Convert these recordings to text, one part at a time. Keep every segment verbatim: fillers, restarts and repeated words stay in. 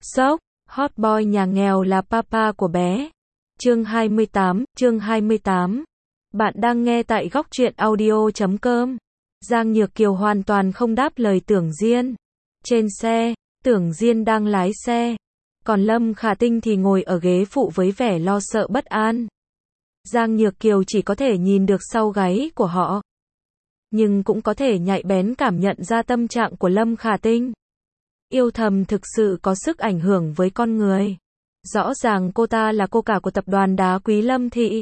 Sốc, hot boy nhà nghèo là papa của bé. Chương hai mươi tám, chương hai mươi tám. Bạn đang nghe tại góc truyện audio chấm com. Giang Nhược Kiều hoàn toàn không đáp lời Tưởng Diên. Trên xe, Tưởng Diên đang lái xe. Còn Lâm Khả Tinh thì ngồi ở ghế phụ với vẻ lo sợ bất an. Giang Nhược Kiều chỉ có thể nhìn được sau gáy của họ. Nhưng cũng có thể nhạy bén cảm nhận ra tâm trạng của Lâm Khả Tinh. Yêu thầm thực sự có sức ảnh hưởng với con người. Rõ ràng cô ta là cô cả của tập đoàn đá quý Lâm Thị.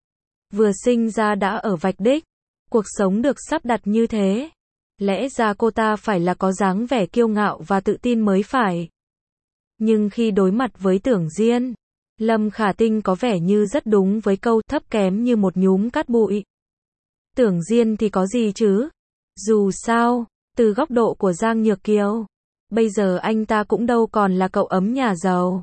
Vừa sinh ra đã ở vạch đích. Cuộc sống được sắp đặt như thế. Lẽ ra cô ta phải là có dáng vẻ kiêu ngạo và tự tin mới phải. Nhưng khi đối mặt với Tưởng Diên, Lâm Khả Tinh có vẻ như rất đúng với câu thấp kém như một nhúm cát bụi. Tưởng Diên thì có gì chứ? Dù sao, từ góc độ của Giang Nhược Kiều, bây giờ anh ta cũng đâu còn là cậu ấm nhà giàu.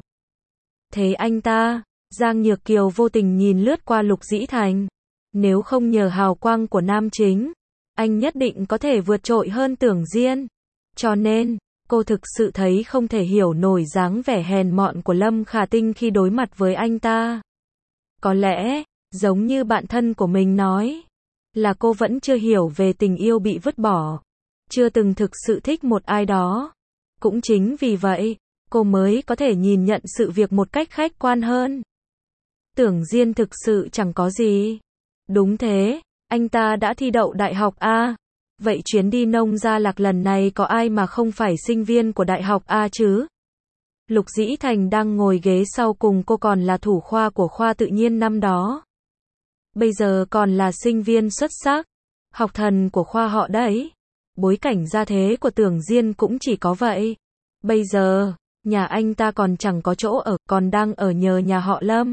Thế anh ta, Giang Nhược Kiều vô tình nhìn lướt qua Lục Dĩ Thành. Nếu không nhờ hào quang của nam chính, anh nhất định có thể vượt trội hơn Tưởng Diên. Cho nên, cô thực sự thấy không thể hiểu nổi dáng vẻ hèn mọn của Lâm Khả Tinh khi đối mặt với anh ta. Có lẽ, giống như bạn thân của mình nói, là cô vẫn chưa hiểu về tình yêu bị vứt bỏ, chưa từng thực sự thích một ai đó. Cũng chính vì vậy, cô mới có thể nhìn nhận sự việc một cách khách quan hơn. Tưởng Diên thực sự chẳng có gì. Đúng thế, anh ta đã thi đậu đại học A. Vậy chuyến đi Nông Gia Lạc lần này có ai mà không phải sinh viên của đại học A chứ? Lục Dĩ Thành đang ngồi ghế sau cùng cô còn là thủ khoa của khoa tự nhiên năm đó. Bây giờ còn là sinh viên xuất sắc, học thần của khoa họ đấy. Bối cảnh gia thế của Tưởng Diên cũng chỉ có vậy. Bây giờ, nhà anh ta còn chẳng có chỗ ở, còn đang ở nhờ nhà họ Lâm.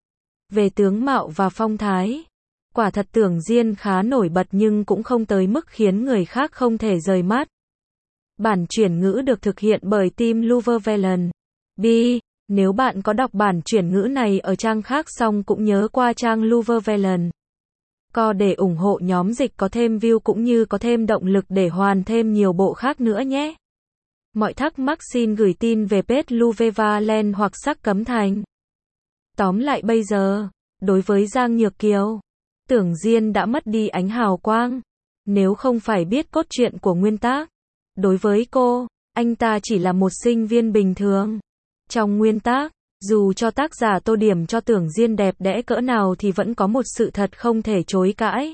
Về tướng mạo và phong thái, quả thật Tưởng Diên khá nổi bật nhưng cũng không tới mức khiến người khác không thể rời mắt. Bản chuyển ngữ được thực hiện bởi team Luvervelen. B. Nếu bạn có đọc bản chuyển ngữ này ở trang khác xong cũng nhớ qua trang Luvervelen. Co để ủng hộ nhóm dịch có thêm view cũng như có thêm động lực để hoàn thêm nhiều bộ khác nữa nhé. Mọi thắc mắc xin gửi tin về page Luvervelen hoặc Sắc Cấm Thành. Tóm lại bây giờ, đối với Giang Nhược Kiều, Tưởng Diên đã mất đi ánh hào quang. Nếu không phải biết cốt truyện của nguyên tác, đối với cô, anh ta chỉ là một sinh viên bình thường. Trong nguyên tác, dù cho tác giả tô điểm cho Tưởng Diên đẹp đẽ cỡ nào thì vẫn có một sự thật không thể chối cãi.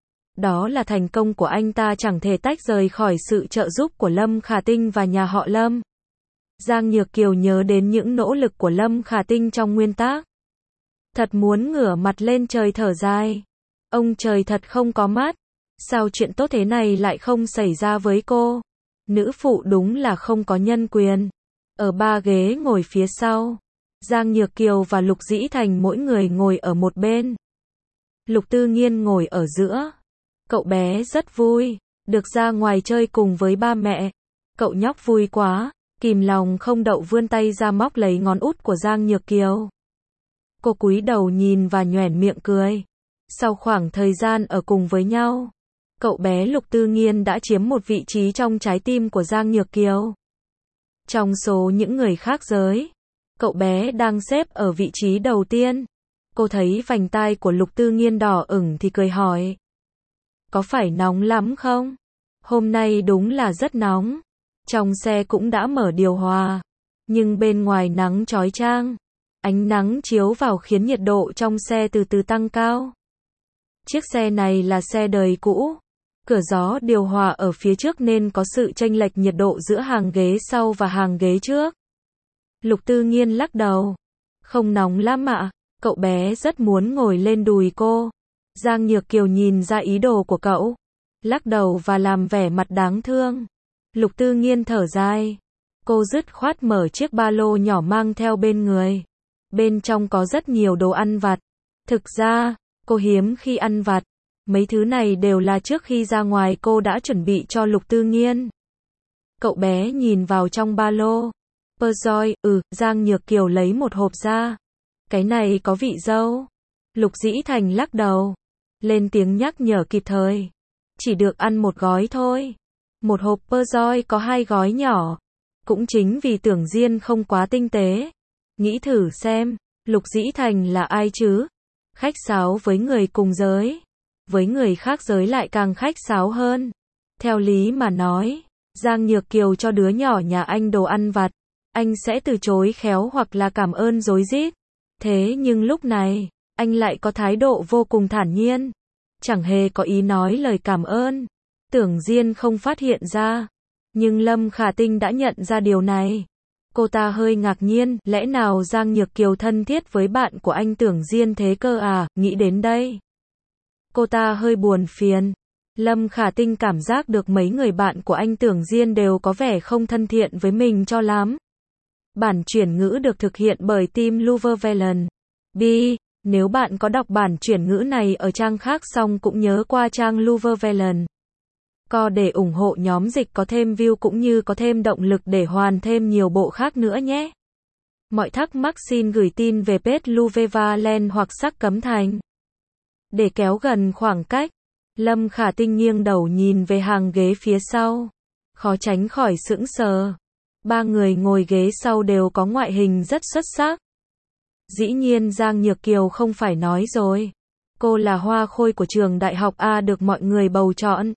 Đó là thành công của anh ta chẳng thể tách rời khỏi sự trợ giúp của Lâm Khả Tinh và nhà họ Lâm. Giang Nhược Kiều nhớ đến những nỗ lực của Lâm Khả Tinh trong nguyên tác. Thật muốn ngửa mặt lên trời thở dài. Ông trời thật không có mắt. Sao chuyện tốt thế này lại không xảy ra với cô? Nữ phụ đúng là không có nhân quyền. Ở ba ghế ngồi phía sau, Giang Nhược Kiều và Lục Dĩ Thành mỗi người ngồi ở một bên. Lục Tư Nghiên ngồi ở giữa. Cậu bé rất vui, được ra ngoài chơi cùng với ba mẹ. Cậu nhóc vui quá, kìm lòng không đậu vươn tay ra móc lấy ngón út của Giang Nhược Kiều. Cô cúi đầu nhìn và nhoẻn miệng cười. Sau khoảng thời gian ở cùng với nhau, cậu bé Lục Tư Nghiên đã chiếm một vị trí trong trái tim của Giang Nhược Kiều. Trong số những người khác giới, cậu bé đang xếp ở vị trí đầu tiên. Cô thấy vành tai của Lục Tư Nghiên đỏ ửng thì cười hỏi. Có phải nóng lắm không? Hôm nay đúng là rất nóng. Trong xe cũng đã mở điều hòa. Nhưng bên ngoài nắng chói chang. Ánh nắng chiếu vào khiến nhiệt độ trong xe từ từ tăng cao. Chiếc xe này là xe đời cũ. Cửa gió điều hòa ở phía trước nên có sự chênh lệch nhiệt độ giữa hàng ghế sau và hàng ghế trước. Lục Tư Nghiên lắc đầu. Không nóng lắm ạ. Cậu bé rất muốn ngồi lên đùi cô. Giang Nhược Kiều nhìn ra ý đồ của cậu. Lắc đầu và làm vẻ mặt đáng thương. Lục Tư Nghiên thở dài. Cô dứt khoát mở chiếc ba lô nhỏ mang theo bên người. Bên trong có rất nhiều đồ ăn vặt. Thực ra, cô hiếm khi ăn vặt. Mấy thứ này đều là trước khi ra ngoài cô đã chuẩn bị cho Lục Tư Nghiên. Cậu bé nhìn vào trong ba lô. Perjoy, ừ, Giang Nhược Kiều lấy một hộp ra. Cái này có vị dâu. Lục Dĩ Thành lắc đầu. Lên tiếng nhắc nhở kịp thời. Chỉ được ăn một gói thôi. Một hộp Perjoy có hai gói nhỏ. Cũng chính vì Tưởng Diên không quá tinh tế. Nghĩ thử xem, Lục Dĩ Thành là ai chứ? Khách sáo với người cùng giới. Với người khác giới lại càng khách sáo hơn. Theo lý mà nói, Giang Nhược Kiều cho đứa nhỏ nhà anh đồ ăn vặt, anh sẽ từ chối khéo hoặc là cảm ơn rối rít. Thế nhưng lúc này, anh lại có thái độ vô cùng thản nhiên. Chẳng hề có ý nói lời cảm ơn. Tưởng Diên không phát hiện ra. Nhưng Lâm Khả Tinh đã nhận ra điều này. Cô ta hơi ngạc nhiên, lẽ nào Giang Nhược Kiều thân thiết với bạn của anh Tưởng Diên thế cơ à, nghĩ đến đây. Cô ta hơi buồn phiền. Lâm Khả Tinh cảm giác được mấy người bạn của anh Tưởng Diên đều có vẻ không thân thiện với mình cho lắm. Bản chuyển ngữ được thực hiện bởi team Luvervelen. B. Nếu bạn có đọc bản chuyển ngữ này ở trang khác xong cũng nhớ qua trang Luvervelen. Co để ủng hộ nhóm dịch có thêm view cũng như có thêm động lực để hoàn thêm nhiều bộ khác nữa nhé. Mọi thắc mắc xin gửi tin về page Luvervelen hoặc Sắc Cấm Thành. Để kéo gần khoảng cách, Lâm Khả Tinh nghiêng đầu nhìn về hàng ghế phía sau. Khó tránh khỏi sững sờ. Ba người ngồi ghế sau đều có ngoại hình rất xuất sắc. Dĩ nhiên Giang Nhược Kiều không phải nói rồi. Cô là hoa khôi của trường đại học A được mọi người bầu chọn.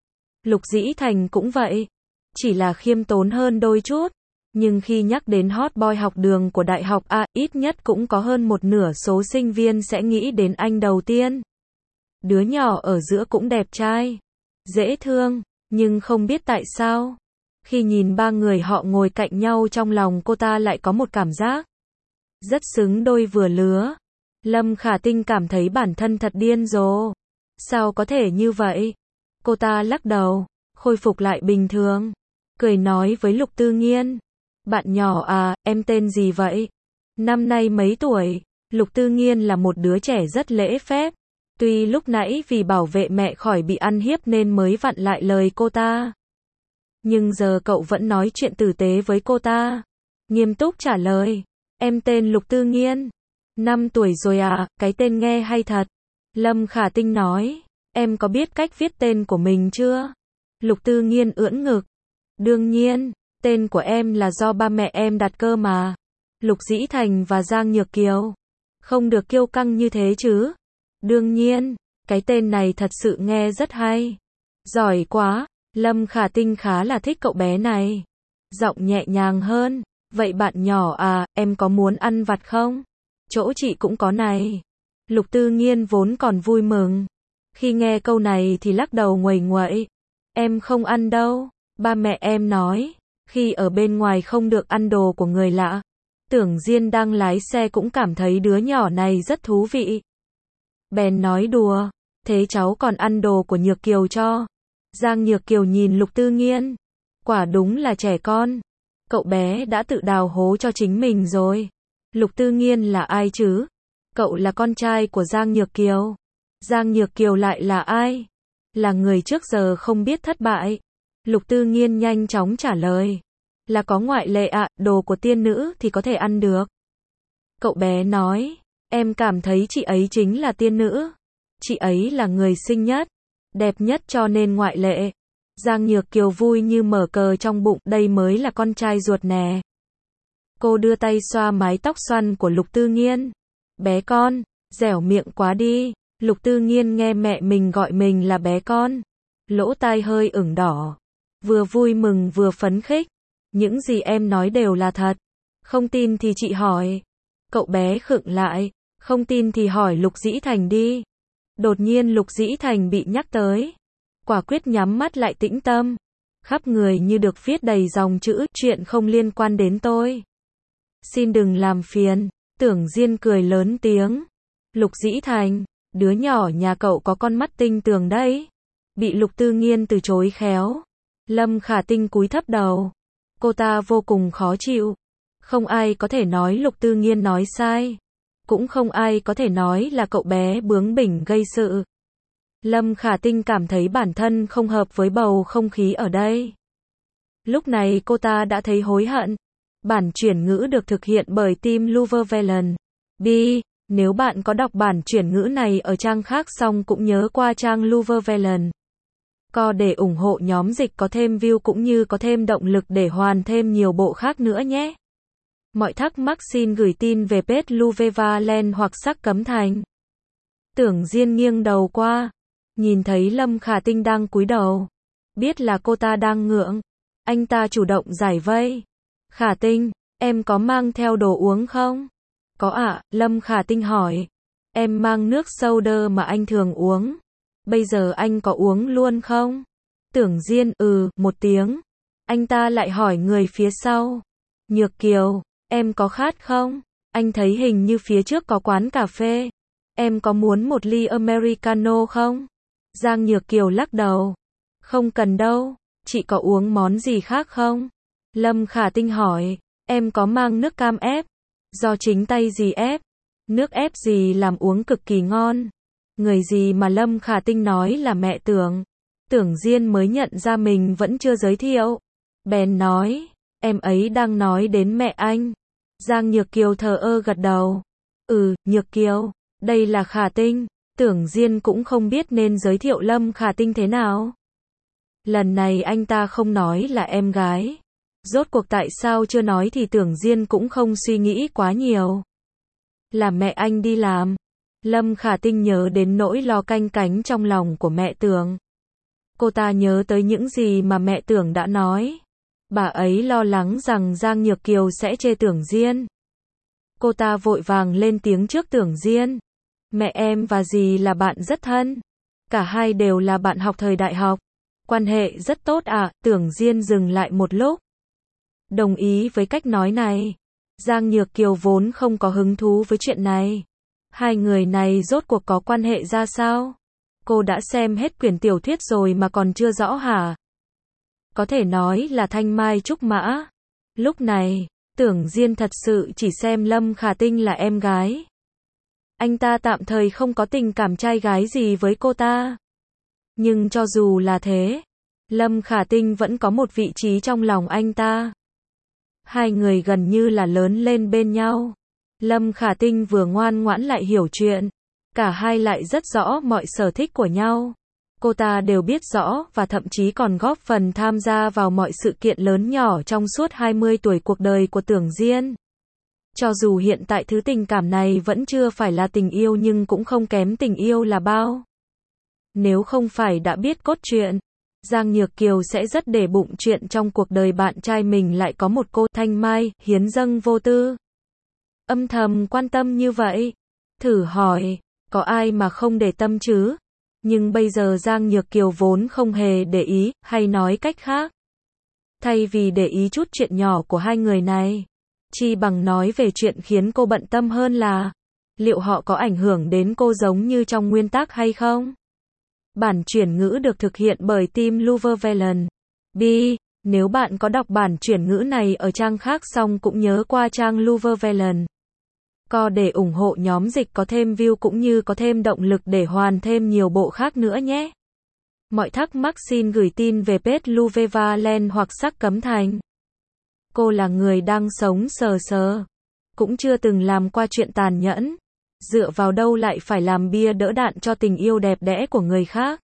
Lục Dĩ Thành cũng vậy. Chỉ là khiêm tốn hơn đôi chút. Nhưng khi nhắc đến hot boy học đường của đại học A, ít nhất cũng có hơn một nửa số sinh viên sẽ nghĩ đến anh đầu tiên. Đứa nhỏ ở giữa cũng đẹp trai, dễ thương, nhưng không biết tại sao. Khi nhìn ba người họ ngồi cạnh nhau trong lòng cô ta lại có một cảm giác rất xứng đôi vừa lứa. Lâm Khả Tinh cảm thấy bản thân thật điên rồ. Sao có thể như vậy? Cô ta lắc đầu, khôi phục lại bình thường. Cười nói với Lục Tư Nghiên. Bạn nhỏ à, em tên gì vậy? Năm nay mấy tuổi? Lục Tư Nghiên là một đứa trẻ rất lễ phép. Tuy lúc nãy vì bảo vệ mẹ khỏi bị ăn hiếp nên mới vặn lại lời cô ta. Nhưng giờ cậu vẫn nói chuyện tử tế với cô ta. Nghiêm túc trả lời. Em tên Lục Tư Nghiên. Năm tuổi rồi à, cái tên nghe hay thật. Lâm Khả Tinh nói. Em có biết cách viết tên của mình chưa? Lục Tư Nghiên ưỡn ngực. Đương nhiên, tên của em là do ba mẹ em đặt cơ mà. Lục Dĩ Thành và Giang Nhược Kiều. Không được kiêu căng như thế chứ. Đương nhiên, cái tên này thật sự nghe rất hay. Giỏi quá, Lâm Khả Tinh khá là thích cậu bé này. Giọng nhẹ nhàng hơn, vậy bạn nhỏ à, em có muốn ăn vặt không? Chỗ chị cũng có này. Lục Tư Nghiên vốn còn vui mừng. Khi nghe câu này thì lắc đầu nguầy nguậy. Em không ăn đâu, ba mẹ em nói, khi ở bên ngoài không được ăn đồ của người lạ. Tưởng Diên đang lái xe cũng cảm thấy đứa nhỏ này rất thú vị. Bèn nói đùa, thế cháu còn ăn đồ của Nhược Kiều cho. Giang Nhược Kiều nhìn Lục Tư Nghiên. Quả đúng là trẻ con. Cậu bé đã tự đào hố cho chính mình rồi. Lục Tư Nghiên là ai chứ? Cậu là con trai của Giang Nhược Kiều. Giang Nhược Kiều lại là ai? Là người trước giờ không biết thất bại. Lục Tư Nghiên nhanh chóng trả lời. Là có ngoại lệ ạ, à, đồ của tiên nữ thì có thể ăn được. Cậu bé nói. Em cảm thấy chị ấy chính là tiên nữ. Chị ấy là người xinh nhất, đẹp nhất cho nên ngoại lệ. Giang Nhược Kiều vui như mở cờ trong bụng, đây mới là con trai ruột nè. Cô đưa tay xoa mái tóc xoăn của Lục Tư Nghiên. Bé con, dẻo miệng quá đi. Lục Tư Nghiên nghe mẹ mình gọi mình là bé con. Lỗ tai hơi ửng đỏ. Vừa vui mừng vừa phấn khích. Những gì em nói đều là thật. Không tin thì chị hỏi. Cậu bé khựng lại. Không tin thì hỏi Lục Dĩ Thành đi. Đột nhiên Lục Dĩ Thành bị nhắc tới. Quả quyết nhắm mắt lại tĩnh tâm. Khắp người như được viết đầy dòng chữ, chuyện không liên quan đến tôi. Xin đừng làm phiền. Tưởng Diên cười lớn tiếng. Lục Dĩ Thành, đứa nhỏ nhà cậu có con mắt tinh tường đấy. Bị Lục Tư Nghiên từ chối khéo. Lâm Khả Tinh cúi thấp đầu. Cô ta vô cùng khó chịu. Không ai có thể nói Lục Tư Nghiên nói sai. Cũng không ai có thể nói là cậu bé bướng bỉnh gây sự. Lâm Khả Tinh cảm thấy bản thân không hợp với bầu không khí ở đây. Lúc này cô ta đã thấy hối hận. Bản chuyển ngữ được thực hiện bởi team Luvervelen. B. Nếu bạn có đọc bản chuyển ngữ này ở trang khác xong cũng nhớ qua trang Luvervelen. Co để ủng hộ nhóm dịch có thêm view cũng như có thêm động lực để hoàn thêm nhiều bộ khác nữa nhé. Mọi thắc mắc xin gửi tin về page Luvevaland hoặc Sắc Cấm Thành. Tưởng Diên nghiêng đầu qua, nhìn thấy Lâm Khả Tinh đang cúi đầu. Biết là cô ta đang ngượng. Anh ta chủ động giải vây. Khả Tinh, em có mang theo đồ uống không? Có ạ, Lâm Khả Tinh hỏi. Em mang nước soda mà anh thường uống. Bây giờ anh có uống luôn không? Tưởng Diên, ừ, một tiếng. Anh ta lại hỏi người phía sau. Nhược Kiều, em có khát không? Anh thấy hình như phía trước có quán cà phê. Em có muốn một ly Americano không? Giang Nhược Kiều lắc đầu. Không cần đâu, chị có uống món gì khác không? Lâm Khả Tinh hỏi. Em có mang nước cam ép. Do chính tay dì ép. Nước ép gì làm uống cực kỳ ngon. Người gì mà Lâm Khả Tinh nói là mẹ Tưởng. Tưởng Diên mới nhận ra mình vẫn chưa giới thiệu. Bèn nói, em ấy đang nói đến mẹ anh. Giang Nhược Kiều thờ ơ gật đầu. Ừ, Nhược Kiều, đây là Khả Tinh. Tưởng Diên cũng không biết nên giới thiệu Lâm Khả Tinh thế nào. Lần này anh ta không nói là em gái. Rốt cuộc tại sao chưa nói thì Tưởng Diên cũng không suy nghĩ quá nhiều. Là mẹ anh đi làm. Lâm Khả Tinh nhớ đến nỗi lo canh cánh trong lòng của mẹ Tưởng. Cô ta nhớ tới những gì mà mẹ Tưởng đã nói. Bà ấy lo lắng rằng Giang Nhược Kiều sẽ chê Tưởng Diên. Cô ta vội vàng lên tiếng trước Tưởng Diên. Mẹ em và dì là bạn rất thân. Cả hai đều là bạn học thời đại học. Quan hệ rất tốt à, Tưởng Diên dừng lại một lúc. Đồng ý với cách nói này. Giang Nhược Kiều vốn không có hứng thú với chuyện này. Hai người này rốt cuộc có quan hệ ra sao? Cô đã xem hết quyển tiểu thuyết rồi mà còn chưa rõ hả? Có thể nói là thanh mai trúc mã. Lúc này, Tưởng Diên thật sự chỉ xem Lâm Khả Tinh là em gái. Anh ta tạm thời không có tình cảm trai gái gì với cô ta. Nhưng cho dù là thế, Lâm Khả Tinh vẫn có một vị trí trong lòng anh ta. Hai người gần như là lớn lên bên nhau. Lâm Khả Tinh vừa ngoan ngoãn lại hiểu chuyện. Cả hai lại rất rõ mọi sở thích của nhau. Cô ta đều biết rõ và thậm chí còn góp phần tham gia vào mọi sự kiện lớn nhỏ trong suốt hai mươi tuổi cuộc đời của Tưởng Diên. Cho dù hiện tại thứ tình cảm này vẫn chưa phải là tình yêu nhưng cũng không kém tình yêu là bao. Nếu không phải đã biết cốt truyện, Giang Nhược Kiều sẽ rất để bụng chuyện trong cuộc đời bạn trai mình lại có một cô thanh mai, hiến dâng vô tư. Âm thầm quan tâm như vậy. Thử hỏi, có ai mà không để tâm chứ? Nhưng bây giờ Giang Nhược Kiều vốn không hề để ý, hay nói cách khác. Thay vì để ý chút chuyện nhỏ của hai người này, chi bằng nói về chuyện khiến cô bận tâm hơn là, liệu họ có ảnh hưởng đến cô giống như trong nguyên tắc hay không? Bản chuyển ngữ được thực hiện bởi team Luvevaland. B. Nếu bạn có đọc bản chuyển ngữ này ở trang khác xong cũng nhớ qua trang Luvevaland. Co để ủng hộ nhóm dịch có thêm view cũng như có thêm động lực để hoàn thêm nhiều bộ khác nữa nhé. Mọi thắc mắc xin gửi tin về page Luvevaland hoặc Sắc Cấm Thành. Cô là người đang sống sờ sờ. Cũng chưa từng làm qua chuyện tàn nhẫn. Dựa vào đâu lại phải làm bia đỡ đạn cho tình yêu đẹp đẽ của người khác.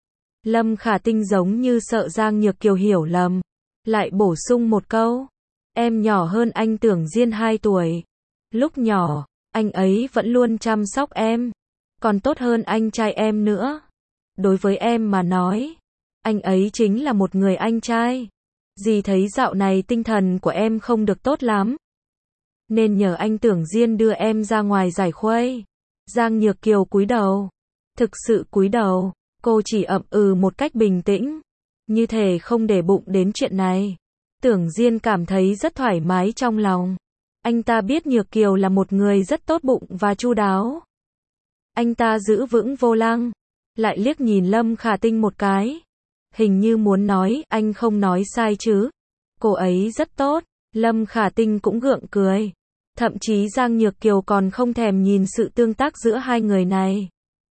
Lâm Khả Tinh giống như sợ Giang Nhược Kiều hiểu lầm. Lại bổ sung một câu. Em nhỏ hơn anh Tưởng Diên hai tuổi. Lúc nhỏ, anh ấy vẫn luôn chăm sóc em. Còn tốt hơn anh trai em nữa. Đối với em mà nói, anh ấy chính là một người anh trai. Dì thấy dạo này tinh thần của em không được tốt lắm. Nên nhờ anh Tưởng Diên đưa em ra ngoài giải khuây. Giang Nhược Kiều cúi đầu. Thực sự cúi đầu, cô chỉ ậm ừ một cách bình tĩnh. Như thể không để bụng đến chuyện này. Tưởng Diên cảm thấy rất thoải mái trong lòng. Anh ta biết Nhược Kiều là một người rất tốt bụng và chu đáo. Anh ta giữ vững vô lăng. Lại liếc nhìn Lâm Khả Tinh một cái. Hình như muốn nói, anh không nói sai chứ. Cô ấy rất tốt. Lâm Khả Tinh cũng gượng cười. Thậm chí Giang Nhược Kiều còn không thèm nhìn sự tương tác giữa hai người này.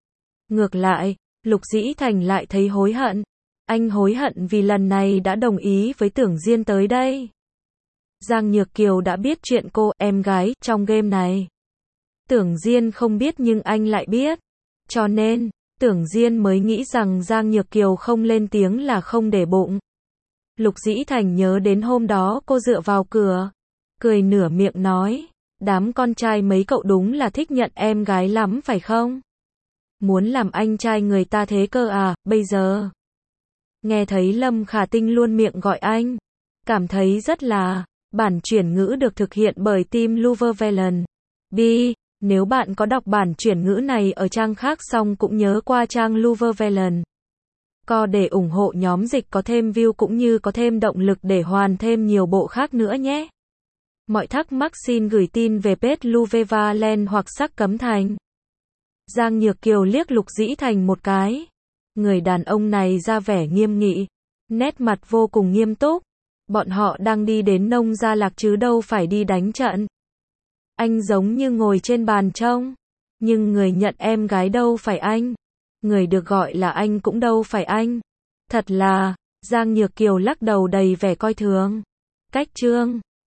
Ngược lại, Lục Dĩ Thành lại thấy hối hận. Anh hối hận vì lần này đã đồng ý với Tưởng Diên tới đây. Giang Nhược Kiều đã biết chuyện cô, em gái, trong game này. Tưởng Diên không biết nhưng anh lại biết. Cho nên, Tưởng Diên mới nghĩ rằng Giang Nhược Kiều không lên tiếng là không để bụng. Lục Dĩ Thành nhớ đến hôm đó cô dựa vào cửa, cười nửa miệng nói, đám con trai mấy cậu đúng là thích nhận em gái lắm phải không? Muốn làm anh trai người ta thế cơ à, bây giờ. Nghe thấy Lâm Khả Tinh luôn miệng gọi anh, cảm thấy rất là, bản chuyển ngữ được thực hiện bởi team Luvervelen. B. Nếu bạn có đọc bản chuyển ngữ này ở trang khác xong cũng nhớ qua trang Luvervelen. Co để ủng hộ nhóm dịch có thêm view cũng như có thêm động lực để hoàn thêm nhiều bộ khác nữa nhé. Mọi thắc mắc xin gửi tin về page Luvervelen hoặc Sắc Cấm Thành. Giang Nhược Kiều liếc Lục Dĩ Thành một cái. Người đàn ông này ra vẻ nghiêm nghị, nét mặt vô cùng nghiêm túc. Bọn họ đang đi đến Nông Gia Lạc chứ đâu phải đi đánh trận. Anh giống như ngồi trên bàn trông, nhưng người nhận em gái đâu phải anh. Người được gọi là anh cũng đâu phải anh. Thật là, Giang Nhược Kiều lắc đầu đầy vẻ coi thường. Cách chương